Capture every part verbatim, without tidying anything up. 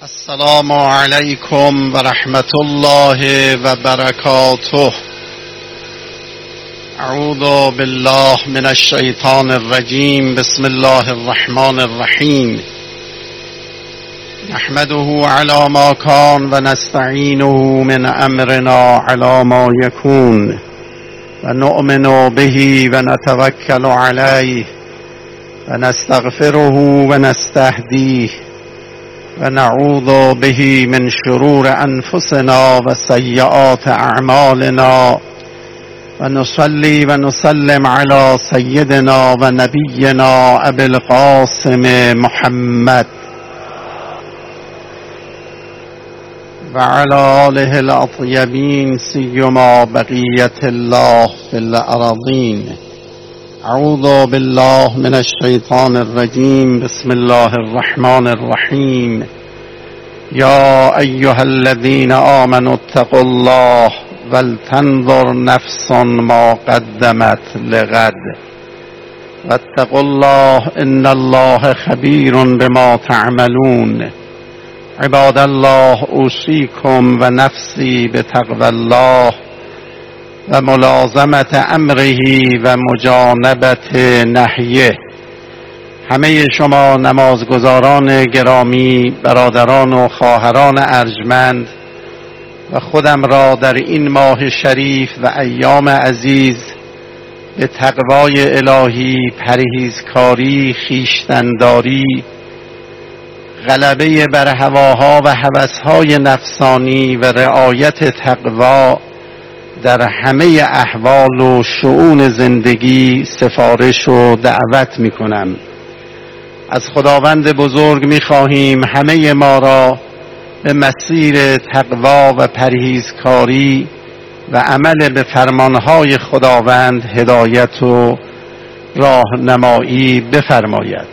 السلام علیکم و رحمت الله و برکاته. اعوذ بالله من الشیطان الرجیم. بسم الله الرحمن الرحیم. نحمده علی ما کان و نستعینه من امرنا علی ما یکون و نؤمن به و نتوکل علیه و نستغفره و نستهدیه و نعوذ به من شرور انفسنا و سیئات اعمالنا و نصلی و نسلم علی سیدنا و نبینا ابی القاسم محمد و علی آله الاطیبین سیما بقیت الله فی الارضین. اعوذ بالله من الشیطان الرجیم. بسم الله الرحمن الرحیم. یا ایها الذین آمنوا اتقوا الله ولتنظر نفس ما قدمت لغد واتقوا الله ان الله خبیر بما تعملون. عباد الله اوصیکم و نفسی بتقوی الله و ملازمت امره و مجانبت نهیه. همه شما نمازگزاران گرامی، برادران و خواهران ارجمند و خودم را در این ماه شریف و ایام عزیز به تقوای الهی، پرهیزکاری، خویشتن‌داری، غلبه بر هواها و هوس‌های نفسانی و رعایت تقوا در همه احوال و شؤون زندگی سفارش و دعوت می کنم. از خداوند بزرگ می خواهیم همه ما را به مسیر تقوا و پرهیزکاری و عمل به فرمانهای خداوند هدایت و راهنمایی بفرماید.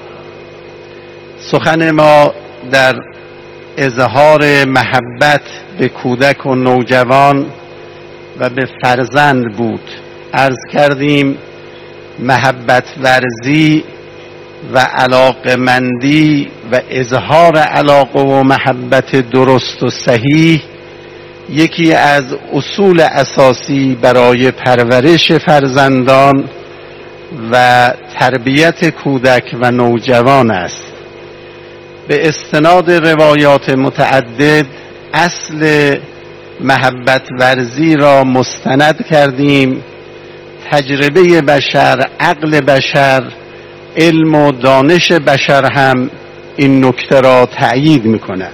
سخن ما در اظهار محبت به کودک و نوجوان و به فرزند بود. عرض کردیم محبت ورزی و علاقمندی و اظهار علاقه و محبت درست و صحیح یکی از اصول اساسی برای پرورش فرزندان و تربیت کودک و نوجوان است. به استناد روایات متعدد اصل محبت ورزی را مستند کردیم. تجربه بشر، عقل بشر، علم و دانش بشر هم این نکته را تأیید می‌کند.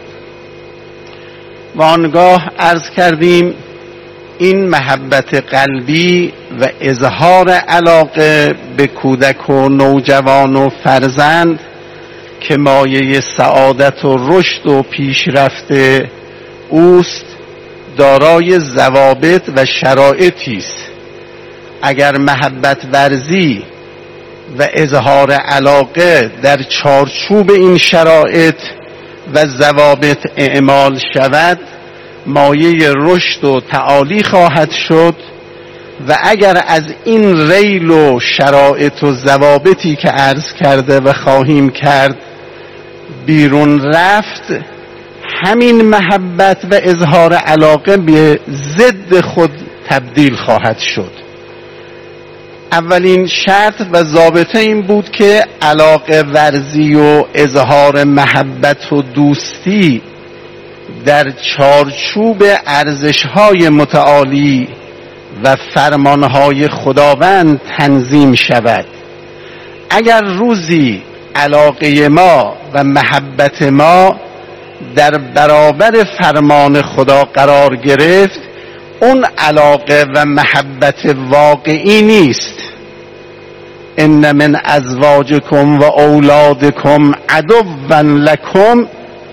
و آنگاه عرض کردیم این محبت قلبی و اظهار علاقه به کودک و نوجوان و فرزند که مایه سعادت و رشد و پیشرفت اوست دارای ضوابط و شرایطی است. اگر محبت ورزی و اظهار علاقه در چارچوب این شرایط و ضوابط اعمال شود مایه رشد و تعالی خواهد شد و اگر از این ریل و شرایط و ضوابطی که عرض کرده و خواهیم کرد بیرون رفت همین محبت و اظهار علاقه به ضد خود تبدیل خواهد شد. اولین شرط و ضابطه این بود که علاقه ورزی و اظهار محبت و دوستی در چارچوب ارزش‌های متعالی و فرمانهای خداوند تنظیم شود. اگر روزی علاقه ما و محبت ما در برابر فرمان خدا قرار گرفت اون علاقه و محبت واقعی نیست. ان من ازواجکم و اولادکم عدوا لکم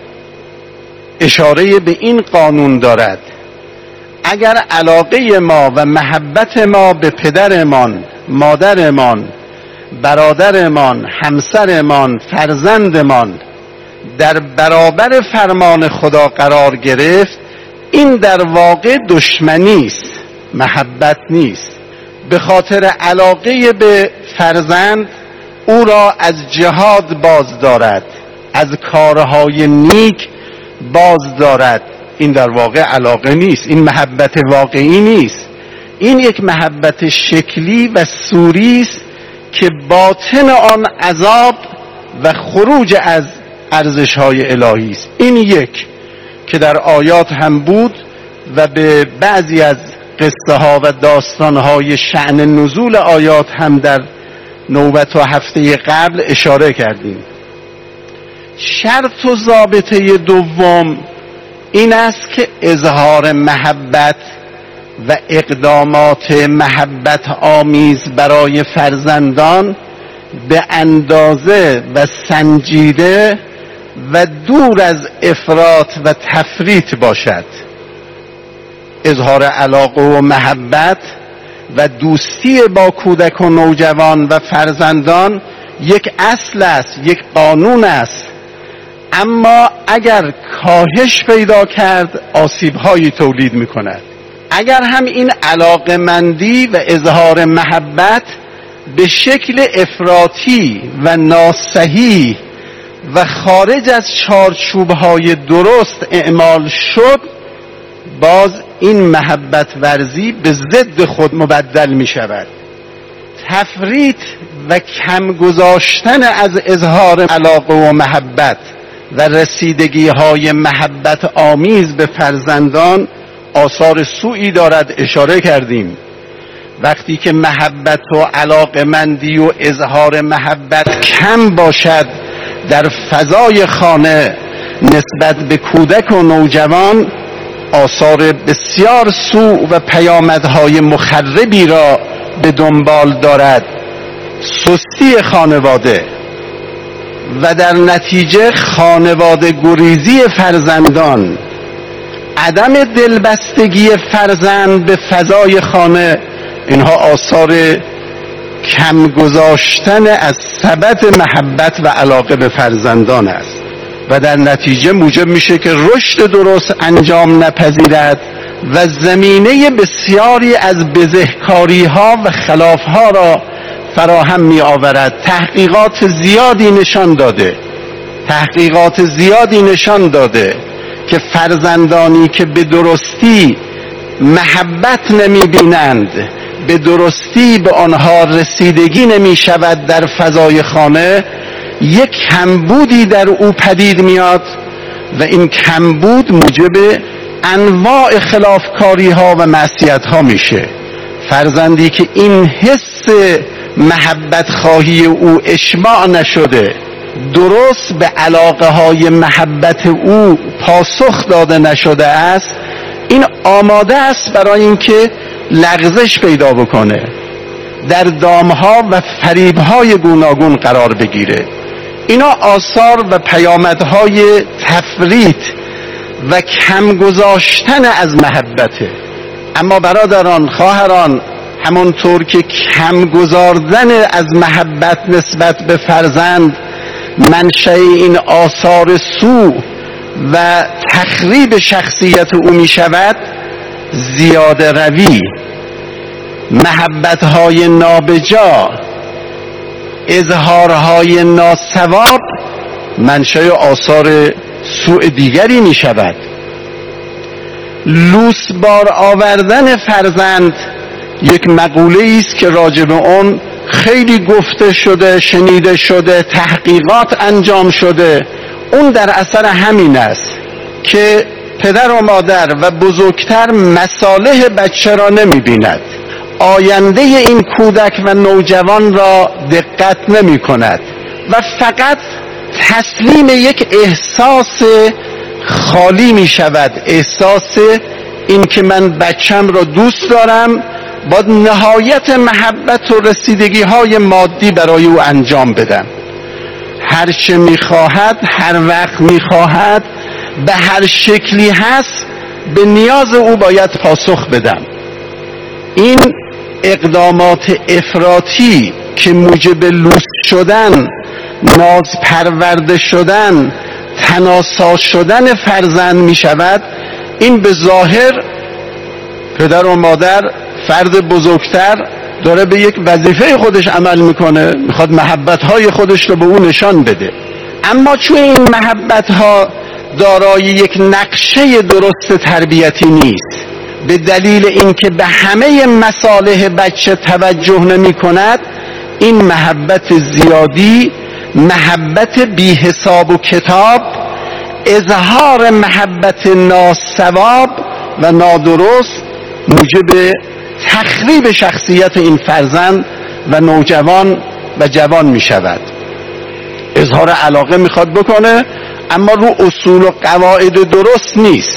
اشاره به این قانون دارد. اگر علاقه ما و محبت ما به پدرمان، مادرمان، برادرمان، همسرمان، فرزندمان در برابر فرمان خدا قرار گرفت این در واقع دشمنی است، محبت نیست. به خاطر علاقه به فرزند او را از جهاد باز دارد، از کارهای نیک باز دارد. این در واقع علاقه نیست، این محبت واقعی نیست، این یک محبت شکلی و صوری است که باطن آن عذاب و خروج از ارزش‌های الهی است. این یک که در آیات هم بود و به بعضی از قصه ها و داستان های شأن نزول آیات هم در نوبت و هفته قبل اشاره کردیم. شرط و ضابطه دوم این است که اظهار محبت و اقدامات محبت آمیز برای فرزندان به اندازه و سنجیده و دور از افراط و تفریط باشد. اظهار علاقه و محبت و دوستی با کودک و نوجوان و فرزندان یک اصل است، یک قانون است، اما اگر کاهش پیدا کرد آسیب‌هایی تولید می‌کند. اگر هم این علاقه‌مندی و اظهار محبت به شکل افراطی و ناصحیح و خارج از چارچوب‌های درست اعمال شد، باز این محبت ورزی به ضد خود مبدل می شود. تفریط و کم گذاشتن از اظهار علاقه و محبت و رسیدگی های محبت آمیز به فرزندان آثار سوئی دارد. اشاره کردیم وقتی که محبت و علاقه‌مندی و اظهار محبت کم باشد در فضای خانه نسبت به کودک و نوجوان، آثار بسیار سوء و پیامدهای مخربی را به دنبال دارد. سستی خانواده و در نتیجه خانواده گریزی فرزندان، عدم دلبستگی فرزند به فضای خانه، اینها آثار کم گذاشتن از ثبت محبت و علاقه به فرزندان است و در نتیجه موجب میشه که رشد درست انجام نپذیرد و زمینه بسیاری از بزهکاری ها و خلاف ها را فراهم می آورد. تحقیقات زیادی نشان داده تحقیقات زیادی نشان داده که فرزندانی که به درستی محبت نمی بینند، به درستی به آنها رسیدگی نمی شود در فضای خانه، یک کمبودی در او پدید میاد و این کمبود موجب انواع خلافکاری ها و معصیت ها میشه. فرزندی که این حس محبت خواهی او اشباع نشده، درست به علاقه های محبت او پاسخ داده نشده است، این آماده است برای اینکه لغزش پیدا بکنه، در دامها و فریبهای گوناگون قرار بگیره. اینا آثار و پیامدهای تفریط و کم گذاشتن از محبته. اما برادران، خواهران، همونطور که کم گذاردن از محبت نسبت به فرزند منشأ این آثار سوء و تخریب شخصیت او می شود، زیاده روی، محبتهای نابجا، اظهارهای ناسواب منشأ آثار سوء دیگری می شود. لوسبار آوردن فرزند یک مقوله است که راجع به اون خیلی گفته شده، شنیده شده، تحقیقات انجام شده. اون در اثر همین است که پدر و مادر و بزرگتر مصالح بچه را نمی بیند، آینده این کودک و نوجوان را دقت نمی کند و فقط تسلیم یک احساس خالی می شود، احساس این که من بچم را دوست دارم، با نهایت محبت و رسیدگی های مادی برای او انجام بدم، هر چه می خواهد، هر وقت می خواهد، به هر شکلی هست به نیاز او باید پاسخ بدم. این اقدامات افراطی که موجب لوس شدن، ناز پرورده شدن، تناسا شدن فرزند می شود، این به ظاهر پدر و مادر، فرد بزرگتر داره به یک وظیفه خودش عمل میکنه، میخواد محبتهای خودش رو به اون نشان بده. اما چون این محبتها دارای یک نقشه درست تربیتی نیست، به دلیل اینکه به همه مصالح بچه توجه نمی کند. این محبت زیادی، محبت بی حساب و کتاب، اظهار محبت ناصواب و نادرست موجب تخریب شخصیت این فرزند و نوجوان و جوان می شود. اظهار علاقه میخواد بکنه اما رو اصول و قواعد درست نیست،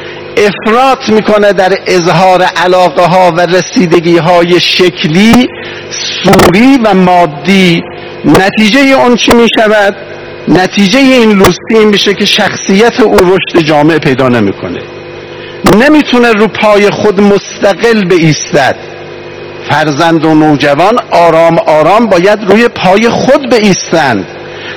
افراط میکنه در اظهار علاقه ها و رسیدگی های شکلی، صوری و مادی. نتیجه اون چی میشود؟ نتیجه این لوسی این میشه که شخصیت او رشد جامع پیدا نمیکنه، نمیتونه رو پای خود مستقل بایستد. فرزند و نوجوان آرام آرام باید روی پای خود بایستند،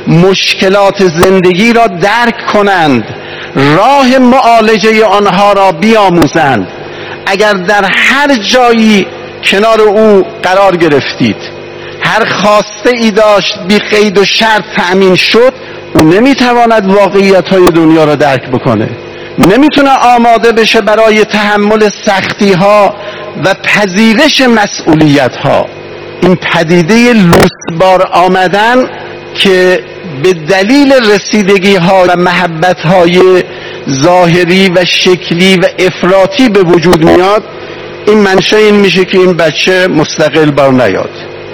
مشکلات زندگی را درک کنند، راه معالجه آنها را بیاموزند. اگر در هر جایی کنار او قرار گرفتید، هر خواسته ای داشت بی قید و شرط تأمین شد، او نمیتواند واقعیت های دنیا را درک بکنه، نمیتونه آماده بشه برای تحمل سختی ها و پذیرش مسئولیت ها. این پدیده لوسبار آمدن که به دلیل رسیدگی ها و محبت های ظاهری و شکلی و افراطی به وجود میاد، این منشأ این میشه که این بچه مستقل بار نیاد،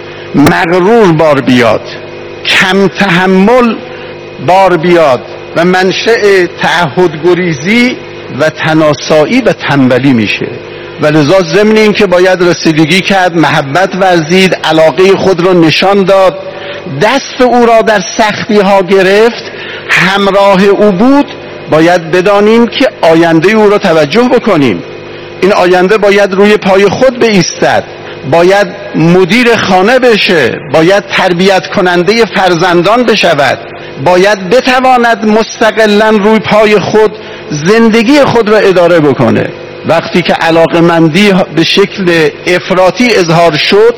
مغرور بار بیاد، کم تحمل بار بیاد و منشأ تعهدگریزی و تناسایی و تنبلی میشه. و لذا ضمن این که باید رسیدگی کرد، محبت ورزید، علاقه خود را نشان داد، دست او را در سختی ها گرفت، همراه او بود، باید بدانیم که آینده او را توجه بکنیم. این آینده باید روی پای خود بایستد، باید مدیر خانه بشه، باید تربیت کننده فرزندان بشود، باید بتواند مستقلاً روی پای خود زندگی خود را اداره بکنه. وقتی که علاقمندی به شکل افراطی اظهار شد،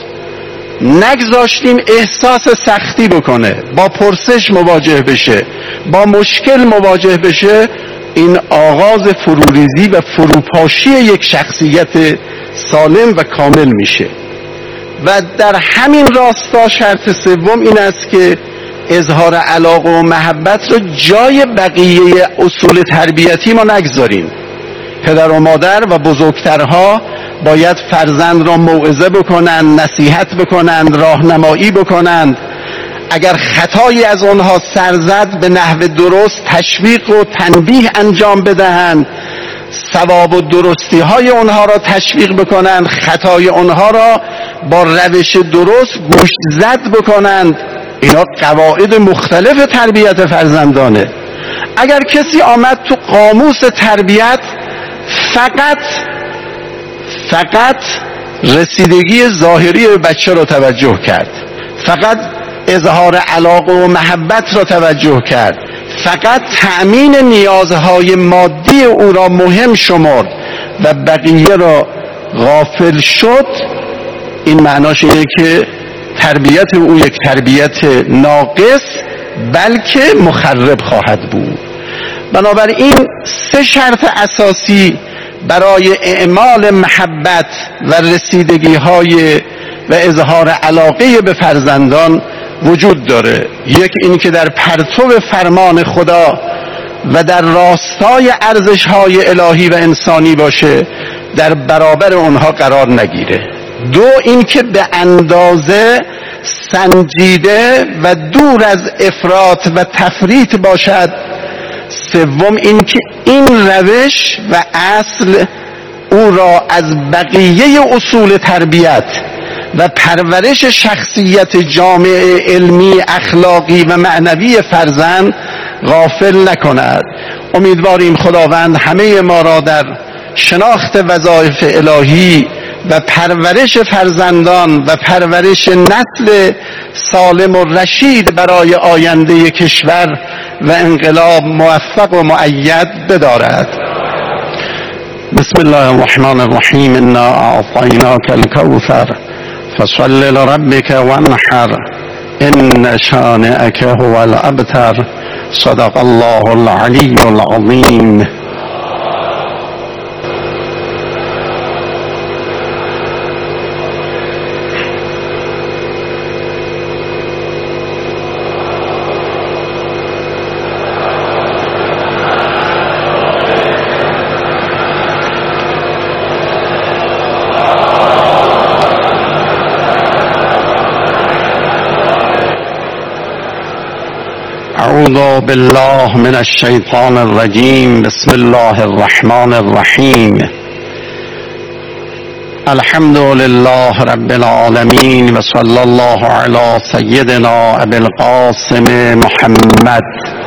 نگذاشتیم احساس سختی بکنه، با پرسش مواجه بشه، با مشکل مواجه بشه، این آغاز فروریزی و فروپاشی یک شخصیت سالم و کامل میشه. و در همین راستا شرط سوم این است که اظهار علاقه و محبت رو جای بقیه اصول تربیتی ما نگذاریم. پدر و مادر و بزرگترها باید فرزند را موعظه بکنند، نصیحت بکنند، راهنمایی بکنند. اگر خطایی از آنها سر زد به نحو درست تشویق و تنبیه انجام بدهند، ثواب و درستی های آنها را تشویق بکنند، خطای آنها را با روش درست گوش زد بکنند. اینا قواعد مختلف تربیت فرزندانه. اگر کسی آمد تو قاموس تربیت فقط فقط رسیدگی ظاهری بچه را توجه کرد، فقط اظهار علاقه و محبت را توجه کرد، فقط تأمین نیازهای مادی او را مهم شمرد و بقیه را غافل شد، این معناش اینه که تربیت او یک تربیت ناقص بلکه مخرب خواهد بود. بنابراین سه شرط اساسی برای اعمال محبت و رسیدگی های و اظهار علاقه به فرزندان وجود داره. یک این که در پرتو فرمان خدا و در راستای ارزش های الهی و انسانی باشه، در برابر اونها قرار نگیره. دو این که به اندازه سنجیده و دور از افراط و تفریط باشد. سوم این که این روش و اصل او را از بقیه اصول تربیت و پرورش شخصیت جامعه علمی، اخلاقی و معنوی فرزند غافل نکند. امیدواریم خداوند همه ما را در شناخت وظایف الهی و پرورش فرزندان و پرورش نسل سالم و رشید برای آینده کشور و انقلاب موفق و مؤید بدارد. بسم الله الرحمن الرحیم. انا اعطیناک الکوثر فصل لربک وانحر ان شانئک هو الابتر. صدق الله العلی العظیم. اعوذ بالله من الشیطان الرجیم. بسم الله الرحمن الرحیم. الحمد لله رب العالمین و صلی الله علی سیدنا ابی القاسم محمد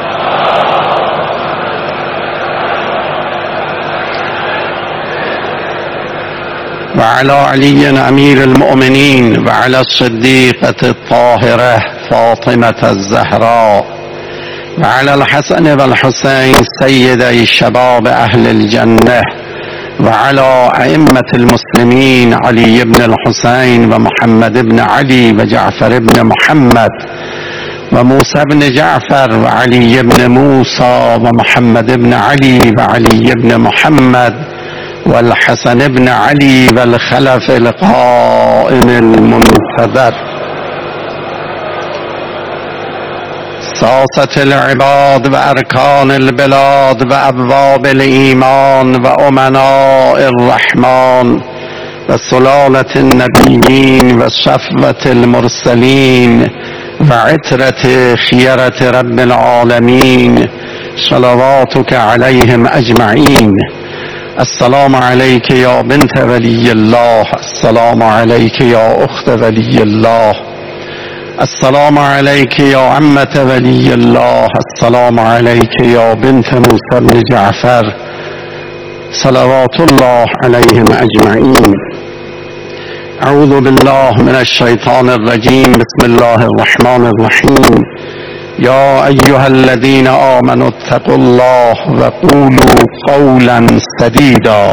و علی علی امیر المؤمنین و علی الصدیقة الطاهرة فاطمة الزهراء و علی الحسن و الحسین سیدی شباب اهل الجنه و علی ائمة المسلمین علی بن الحسین و محمد بن علی و جعفر بن محمد و موسی بن جعفر و علی بن موسی و محمد بن علی و علی بن محمد و الحسن بن علی و الخلف القائم المنتظر. ساسة العباد و ارکان البلاد و ابواب الایمان و امناء الرحمن و سلالة النبیین و صفوة المرسلین و عترة خیرة رب العالمین صلواتك علیهم اجمعین. السلام علیک یا بنت ولی الله، السلام علیک یا اخت ولی الله، السلام علیک یا عمة ولی الله، السلام علیک یا بنت موسی بن جعفر صلوات الله علیهم اجمعین. اعوذ بالله من الشیطان الرجیم. بسم الله الرحمن الرحیم. یا ایها الذین آمنوا اتقوا الله و قولوا قولا سدیدا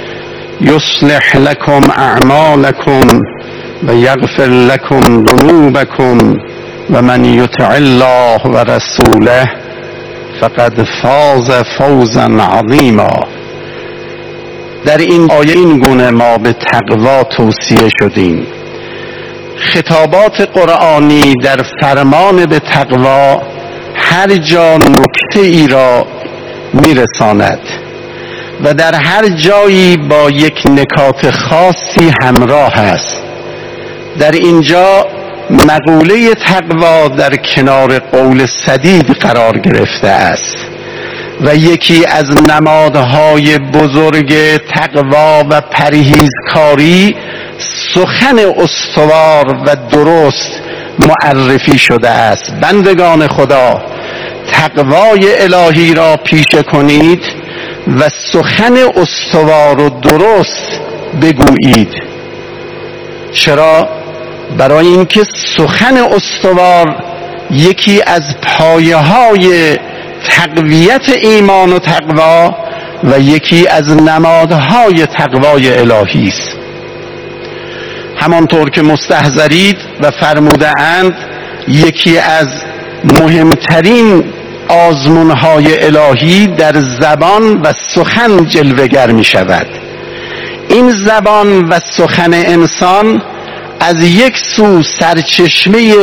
یصلح لكم اعمالكم و یغفر لكم ذنوبكم و من یطع الله و رسوله فقد فاز فوزا عظیما. در این آیه این گونه ما به تقوا توصیه شدیم. خطابات قرآنی در فرمان به تقوا هر جا نکته ای را میرساند و در هر جایی با یک نکات خاصی همراه است. در اینجا مقوله تقوا در کنار قول سدید قرار گرفته است و یکی از نمادهای بزرگ تقوا و پرهیزکاری سخن استوار و درست معرفی شده است. بندگان خدا، تقوای الهی را پیشه کنید و سخن استوار و درست بگویید. چرا؟ برای اینکه سخن استوار یکی از پایه های تقویت ایمان و تقوا و یکی از نمادهای تقوای الهی است. همانطور که مستحضرید و فرموده اند یکی از مهمترین آزمونهای الهی در زبان و سخن جلوه‌گر می شود. این زبان و سخن انسان از یک سو سرچشمه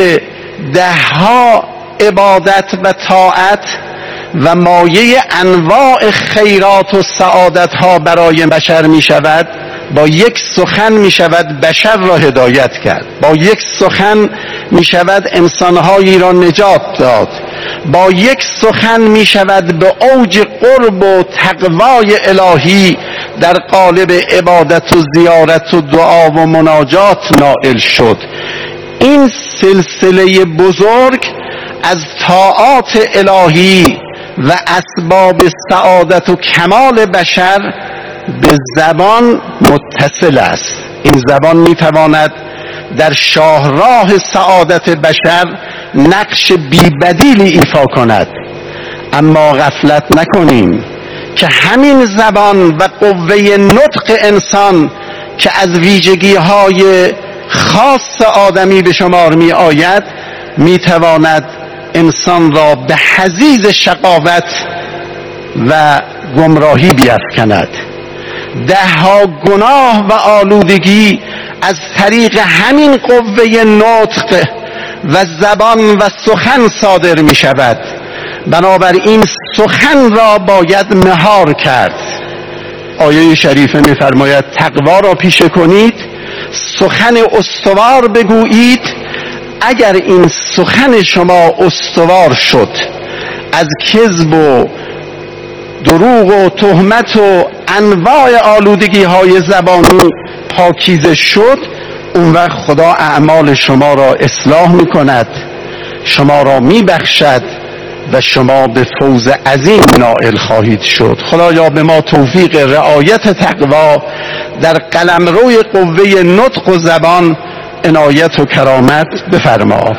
دهها عبادت و طاعت و مایه انواع خیرات و سعادت ها برای بشر می شود. با یک سخن می شود بشر را هدایت کرد، با یک سخن می شود انسانهایی را نجات داد، با یک سخن می شود به اوج قرب و تقوای الهی در قالب عبادت و زیارت و دعا و مناجات نائل شد. این سلسله بزرگ از طاعات الهی و اسباب سعادت و کمال بشر به زبان متصل است. این زبان میتواند در شاهراه سعادت بشر نقش بی‌بدیلی ایفا کند، اما غفلت نکنیم که همین زبان و قوه نطق انسان که از ویژگی های خاص آدمی به شمار می آید می تواند انسان را به حضیض شقاوت و گمراهی بیفکند. ده ها گناه و آلودگی از طریق همین قوه نطق و زبان و سخن صادر می شود. بنابراین سخن را باید مهار کرد. آیه شریفه می فرماید تقوا را پیشه کنید، سخن استوار بگویید. اگر این سخن شما استوار شد، از کذب و دروغ و تهمت و انواع آلودگی های زبانی پاکیزه شد، اون وقت خدا اعمال شما را اصلاح می کند، شما را می بخشد و شما به فوز عظیم نائل خواهید شد. خدایا به ما توفیق رعایت تقوا در قلمروی قوه نطق و زبان عنایت و کرامت بفرما.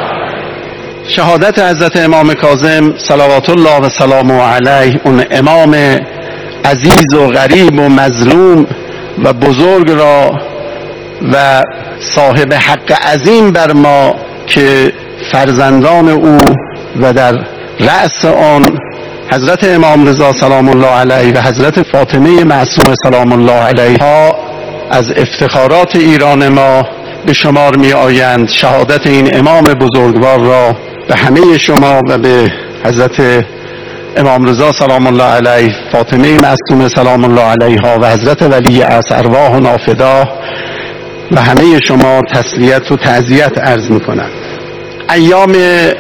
شهادت حضرت امام کاظم صلوات الله و سلامه علیه، اون امام عزیز و غریب و مظلوم و بزرگ را و صاحب حق عظیم بر ما که فرزندان او و در رأس آن حضرت امام رضا سلام الله علیه و حضرت فاطمه معصومه سلام الله علیها از افتخارات ایران ما به شمار می آیند. شهادت این امام بزرگوار را به همه شما و به حضرت امام رضا سلام الله علیه، فاطمه معصومه سلام الله علیها و حضرت ولی عصر ارواح نافدا و همه شما تسلیت و تعزیت عرض می کنم. ایام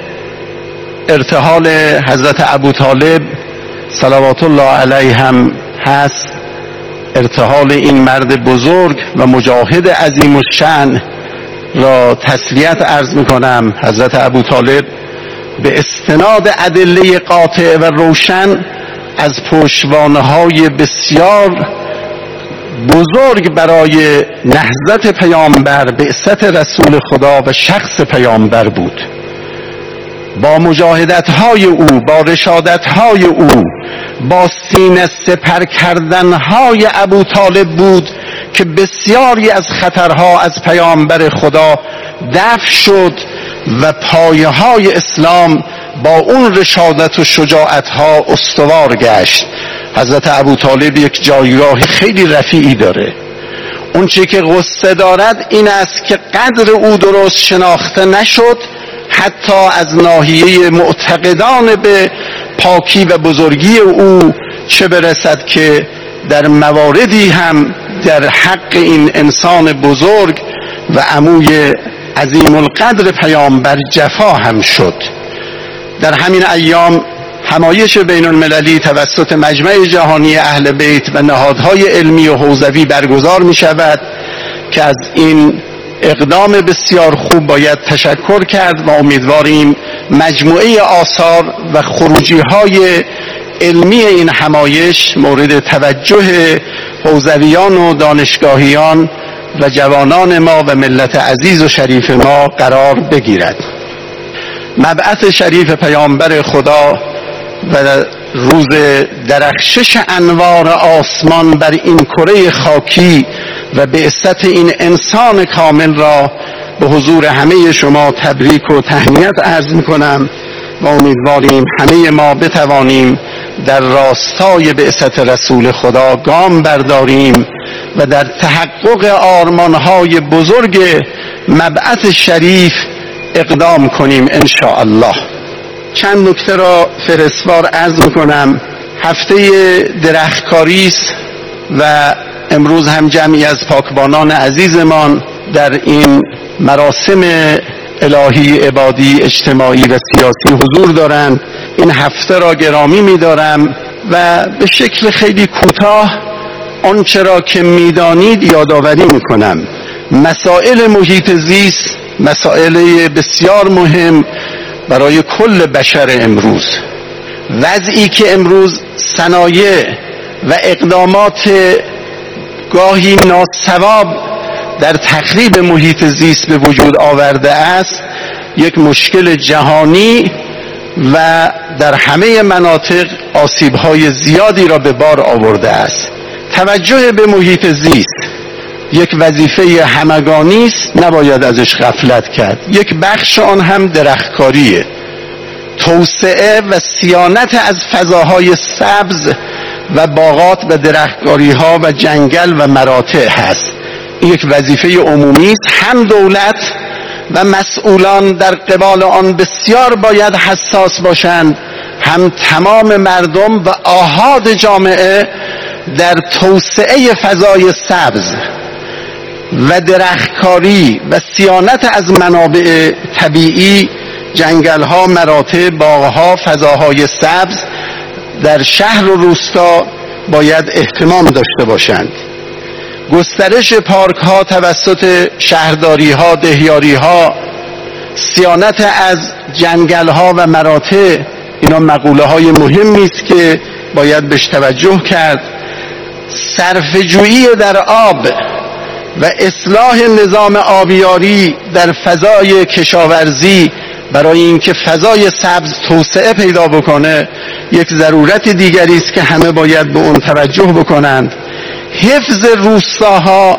ارتحال حضرت ابوطالب صلوات الله علیه هم هست. ارتحال این مرد بزرگ و مجاهد عظیم الشأن را تسلیت عرض می کنم. حضرت ابوطالب به استناد ادله قاطع و روشن از پشتوانه‌های بسیار بزرگ برای نهضت پیامبر، بعثت رسول خدا و شخص پیامبر بود. با مجاهدت‌های او، با رشادت‌های او، با سینه سپر کردن‌های ابوطالب بود که بسیاری از خطرها از پیامبر خدا دفع شد و پایه‌های اسلام با اون رشادت و شجاعت‌ها استوار گشت. حضرت ابوطالب یک جایگاه خیلی رفیعی داره. اون چی که غصه دارد این است که قدر او درست شناخته نشد، حتی از ناحیه معتقدان به پاکی و بزرگی او، چه برسد که در مواردی هم در حق این انسان بزرگ و عموی عظیم القدر پیامبر جفا هم شد. در همین ایام همایش بین المللی توسط مجمع جهانی اهل بیت و نهادهای علمی و حوزوی برگزار می شود که از این اقدام بسیار خوب باید تشکر کرد و امیدواریم مجموعه آثار و خروجی های علمی این همایش مورد توجه حوزویان و دانشگاهیان و جوانان ما و ملت عزیز و شریف ما قرار بگیرد. مبعث شریف پیامبر خدا و روز درخشش انوار آسمان بر این کره خاکی و بعثت این انسان کامل را به حضور همه شما تبریک و تهنیت عرض می‌کنم و امیدواریم همه ما بتوانیم در راستای بعثت رسول خدا گام برداریم و در تحقق آرمان‌های بزرگ مبعث شریف اقدام کنیم ان شاء الله. چند نکته را فرسوار عرض می‌کنم. هفته درختکاری است و امروز هم جمعی از پاکبانان عزیزمان در این مراسم الهی عبادی اجتماعی و سیاسی حضور دارند. این هفته را گرامی می‌دارم و به شکل خیلی کوتاه آنچه را که می‌دانید یادآوری می‌کنم. مسائل محیط زیست مسائل بسیار مهم برای کل بشر امروز. وضعی که امروز صنایع و اقدامات گاهی ناصواب در تخریب محیط زیست به وجود آورده است، یک مشکل جهانی و در همه مناطق آسیب‌های زیادی را به بار آورده است. توجه به محیط زیست یک وظیفه همگانی است، نباید ازش غفلت کرد. یک بخش آن هم درختکاریه. توسعه و صیانت از فضاهای سبز و باغات و درختکاری ها و جنگل و مراتع هست. این یک وظیفه عمومی است. هم دولت و مسئولان در قبال آن بسیار باید حساس باشند، هم تمام مردم و آحاد جامعه در توسعه فضای سبز و درختکاری و صیانت از منابع طبیعی، جنگل‌ها، مراتع، باغ‌ها، فضاهای سبز در شهر و روستا باید اهتمام داشته باشند. گسترش پارک‌ها توسط شهرداری‌ها، دهیاری‌ها، صیانت از جنگل‌ها و مراتع، اینا مقوله‌های مهمی است که باید بهش توجه کرد. صرفه‌جویی در آب و اصلاح نظام آبیاری در فضای کشاورزی برای اینکه فضای سبز توسعه پیدا بکنه یک ضرورت دیگری است که همه باید به اون توجه بکنند. حفظ روستاها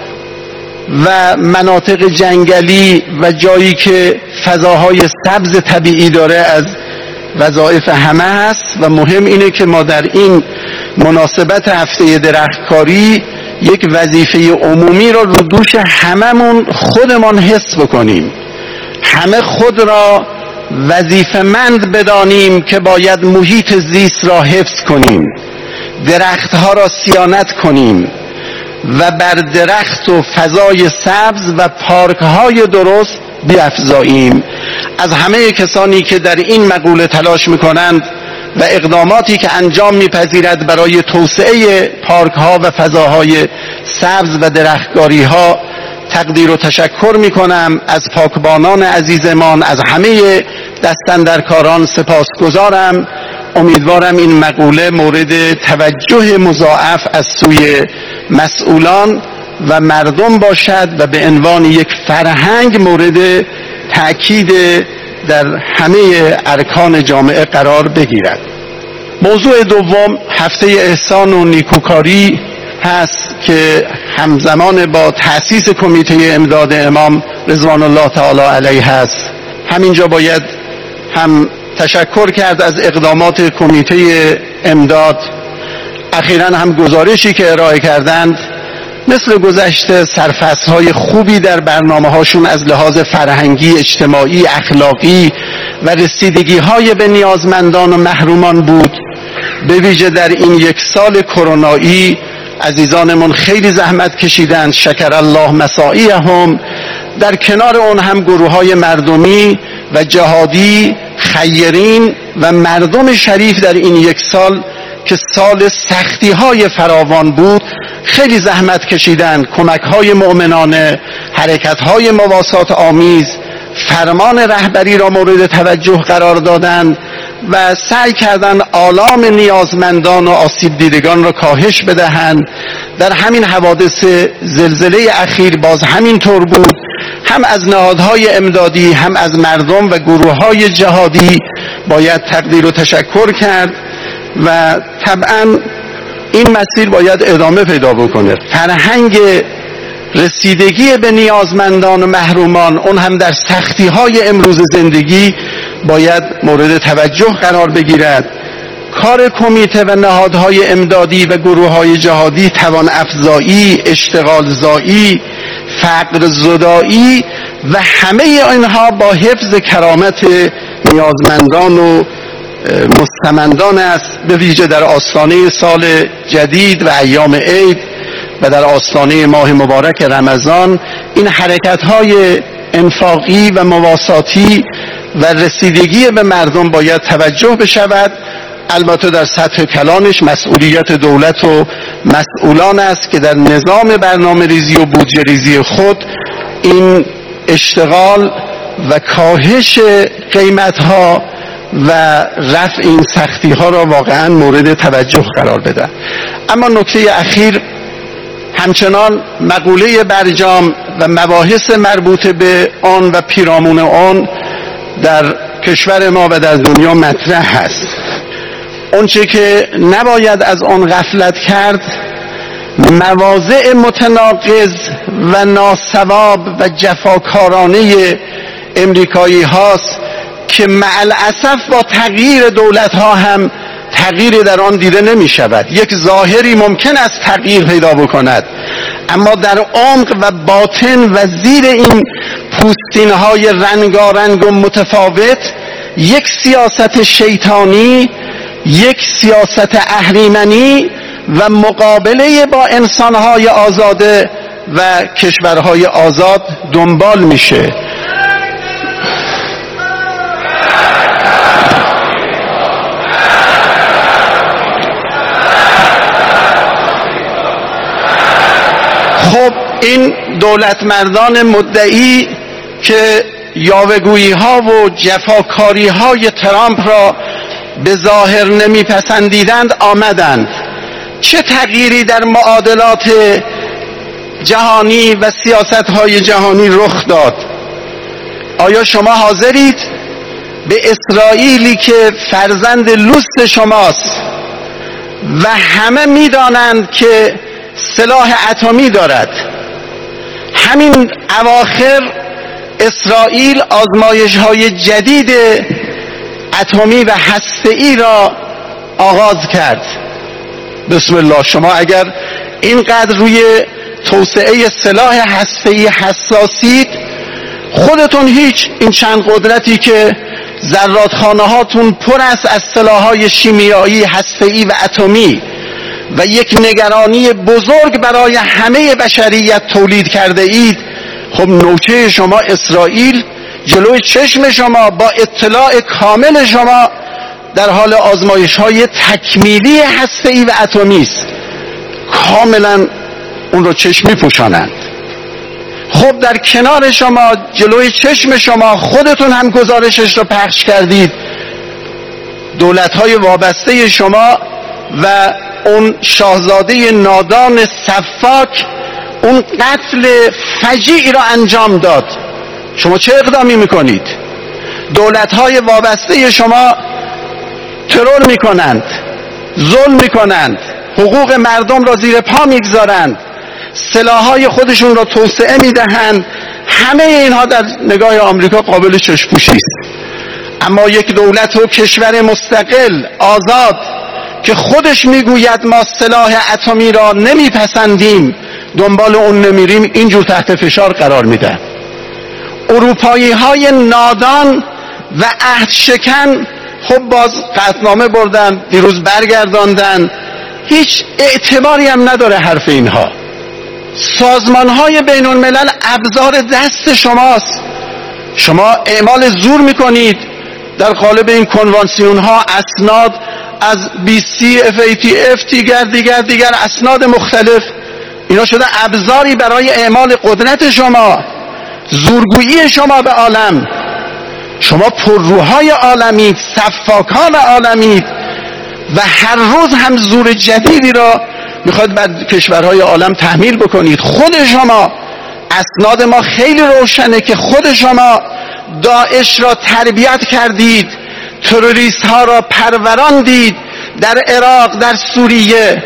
و مناطق جنگلی و جایی که فضاهای سبز طبیعی داره از وظایف همه هست و مهم اینه که ما در این مناسبت هفته درختکاری یک وظیفه عمومی رو رو دوش هممون خودمان حس بکنیم. همه خود را وظیفه‌مند بدانیم که باید محیط زیست را حفظ کنیم، درختها را صیانت کنیم و بر درخت و فضای سبز و پارک‌های درست بیفزاییم. از همه کسانی که در این مقوله تلاش میکنند و اقداماتی که انجام میپذیرد برای توسعه پارک‌ها و فضاهای سبز و درختکاری‌ها تقدیر و تشکر میکنم. از پاکبانان عزیزمان، از همه دستاندرکاران سپاسگزارم. امیدوارم این مقوله مورد توجه مضاعف از سوی مسئولان و مردم باشد و به عنوان یک فرهنگ مورد تأکید در همه ارکان جامعه قرار بگیرد. موضوع دوم هفته احسان و نیکوکاری هست که همزمان با تأسیس کمیته امداد امام رضوان الله تعالی علیه هست. همینجا باید هم تشکر کرد از اقدامات کمیته امداد. اخیراً هم گزارشی که ارائه کردند مثل گذشته سرفصل‌های خوبی در برنامه‌هاشون از لحاظ فرهنگی، اجتماعی، اخلاقی و رسیدگی‌های به نیازمندان و محرومان بود. به ویژه در این یک سال کرونایی عزیزانمون خیلی زحمت کشیدند، شکر الله مساعیهم. در کنار اون هم گروه‌های مردمی و جهادی، خیرین و مردم شریف در این یک سال که سال سختی‌های فراوان بود خیلی زحمت کشیدند، کمک‌های مؤمنانه، حرکت‌های مواسات آمیز، فرمان رهبری را مورد توجه قرار دادند و سعی کردند آلام نیازمندان و آسیب دیدگان را کاهش بدهند. در همین حوادث زلزله اخیر باز همین طور بود. هم از نهادهای امدادی، هم از مردم و گروه‌های جهادی باید تقدیر و تشکر کرد و طبعا این مسیر باید ادامه پیدا بکنه. فرهنگ رسیدگی به نیازمندان و محرومان، اون هم در سختی‌های امروز زندگی، باید مورد توجه قرار بگیرد. کار کمیته و نهادهای امدادی و گروه‌های جهادی توان افزایی، اشتغال زایی، فقر زدایی و همه اینها با حفظ کرامت نیازمندان و مستمندان است. به ویژه در آستانه سال جدید و ایام عید و در آستانه ماه مبارک رمضان این حرکت‌های انفاقی و مواساتی و رسیدگی به مردم باید توجه بشود. البته در سطح کلانش مسئولیت دولت و مسئولان است که در نظام برنامه ریزی و بودجه ریزی خود این اشتغال و کاهش قیمت‌ها و رفع این سختی ها را واقعا مورد توجه قرار بده. اما نکته اخیر همچنان مقوله برجام و مباحث مربوط به آن و پیرامون آن در کشور ما و در دنیا مطرح هست. اونچه که نباید از آن غفلت کرد مواضع متناقض و ناسواب و جفاکارانه امریکایی هاست که معالاسف با تغییر دولت ها هم تغییری در آن دیده نمی شود. یک ظاهری ممکن است تغییر پیدا بکند، اما در عمق و باطن و زیر این پوستین های رنگارنگ و متفاوت یک سیاست شیطانی، یک سیاست اهریمنی و مقابله با انسانهای آزاده و کشورهای آزاد دنبال میشه. خب این دولتمردان مدعی که یاوه‌گویی ها و جفاکاری های ترامپ را به ظاهر نمیپسندیدند آمدند. چه تغییری در معادلات جهانی و سیاست های جهانی رخ داد؟ آیا شما حاضرید به اسرائیلی که فرزند لوست شماست و همه میدانند که سلاح اتمی دارد، همین اواخر اسرائیل آزمایش های جدید اتمی و هسته‌ای را آغاز کرد. بسم الله، شما اگر اینقدر روی توسعه سلاح هسته‌ای حساسید، خودتون هیچ این چند قدرتی که زرادخانه هاتون پر است از سلاح‌های شیمیایی، هسته‌ای و اتمی و یک نگرانی بزرگ برای همه بشریت تولید کرده اید، خب نوچه شما اسرائیل جلوی چشم شما با اطلاع کامل شما در حال آزمایش های تکمیلی هسته‌ای و اتمی است. کاملا اون رو چشمی پوشانند. خب در کنار شما، جلوی چشم شما، خودتون هم گزارشش رو پخش کردید، دولت های وابسته شما و اون شاهزاده نادان سفاک اون قتل فجیعی را انجام داد. شما چه اقدامی میکنید؟ دولت های وابسته شما ترور میکنند، ظلم میکنند، حقوق مردم را زیر پا میگذارند، سلاحهای خودشون را توسعه میدهند. همه اینها در نگاه آمریکا قابل چشم‌پوشی است. اما یک دولت و کشور مستقل آزاد که خودش میگوید ما سلاح اتمی را نمیپسندیم، دنبال اون نمیریم، اینجور تحت فشار قرار میده. اروپایی های نادان و عهد شکن خب باز قطعنامه بردن، دیروز برگرداندن، هیچ اعتباری هم نداره حرف اینها. سازمان های بین الملل ابزار دست شماست. شما اعمال زور میکنید در قالب این کنوانسیون ها، اسناد از بی سی اف ای تی اف دیگر دیگر دیگر اسناد مختلف، اینا شده ابزاری برای اعمال قدرت شما، زورگویی شما به عالم. شما پرروهای عالمید، سفاکان عالمید و هر روز هم زور جدیدی را میخواد بر کشورهای عالم تحمیل بکنید. خود شما، اسناد ما خیلی روشنه که خود شما داعش را تربیت کردید، تروریست ها را پروراندید در عراق، در سوریه.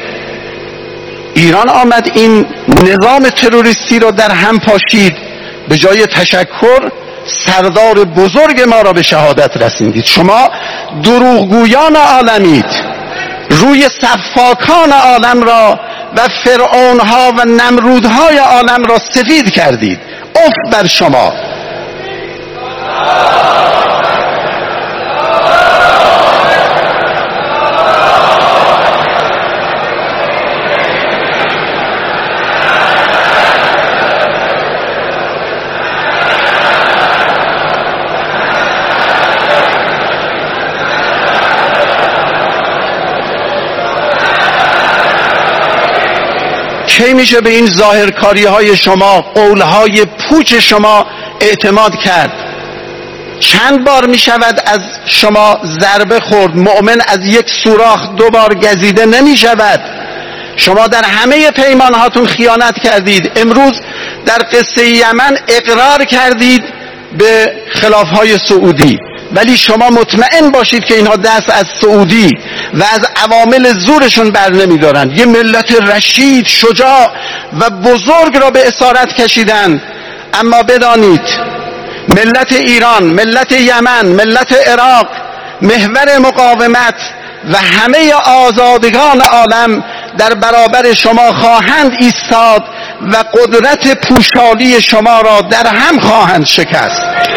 ایران آمد این نظام تروریستی را در هم پاشید، به جای تشکر سردار بزرگ ما را به شهادت رسوندید. شما دروغگویان عالمید، روی سفاکان عالم را و فرعونها و نمرودهای عالم را سفید کردید. اف بر شما. کی میشه به این ظاهرکاری های شما، قول های پوچ شما اعتماد کرد؟ چند بار میشود از شما ضربه خورد؟ مؤمن از یک سوراخ دو بار گزیده نمی شود. شما در همه پیمان هاتون خیانت کردید. امروز در قصه یمن اقرار کردید به خلاف های سعودی، ولی شما مطمئن باشید که اینها دست از سعودی و از عوامل زورشون بر نمیدارند. یه ملت رشید، شجاع و بزرگ را به اسارت کشیدند. اما بدانید ملت ایران، ملت یمن، ملت عراق، محور مقاومت و همه آزادگان عالم در برابر شما خواهند ایستاد و قدرت پوشالی شما را در هم خواهند شکست.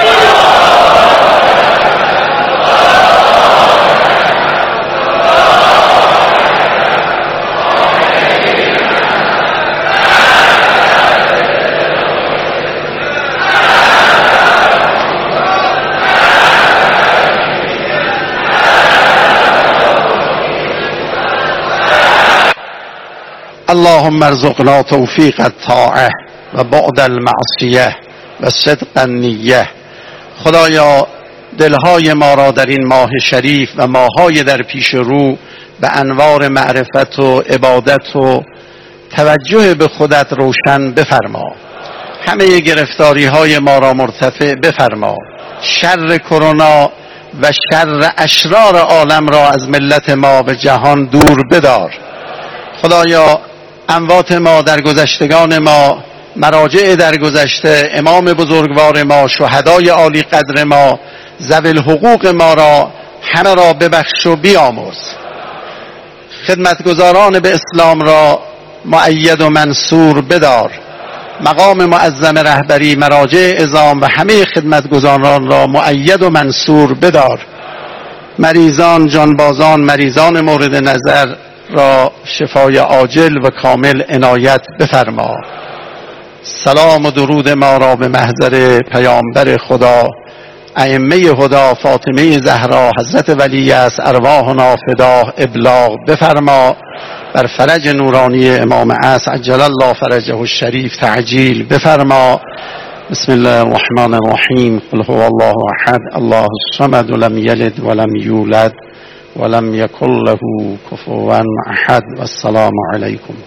اللهم ارزقنا توفیق الطاعه و بعد المعصیه و صدق النیه. خدایا دلهای ما را در این ماه شریف و ماههای در پیش رو به انوار معرفت و عبادت و توجه به خودت روشن بفرما. همه گرفتاری های ما را مرتفع بفرما. شر کرونا و شر اشرار عالم را از ملت ما به جهان دور بدار. خدایا اموات ما، در گذشتگان ما، مراجع در گذشته، امام بزرگوار ما، شهدای عالی قدر ما، ذوی الحقوق ما را همه را ببخش و بیامرز. خدمتگزاران به اسلام را مؤید و منصور بدار. مقام معظم رهبری، مراجع عظام و همه خدمتگزاران را مؤید و منصور بدار. مریضان، جانبازان، مریضان مورد نظر را شفای عاجل و کامل عنایت بفرما. سلام و درود ما را به محضر پیامبر خدا، ائمه هدا، فاطمه زهرا، حضرت ولی است، ارواحنا فداه ابلاغ بفرما. بر فرج نورانی امام عصر عجل الله فرجه الشریف تعجیل بفرما. بسم الله الرحمن الرحیم. قل هو الله احد الله الصمد لم یلد ولم یولد ولم یکن له کفوا احد. والسلام علیکم.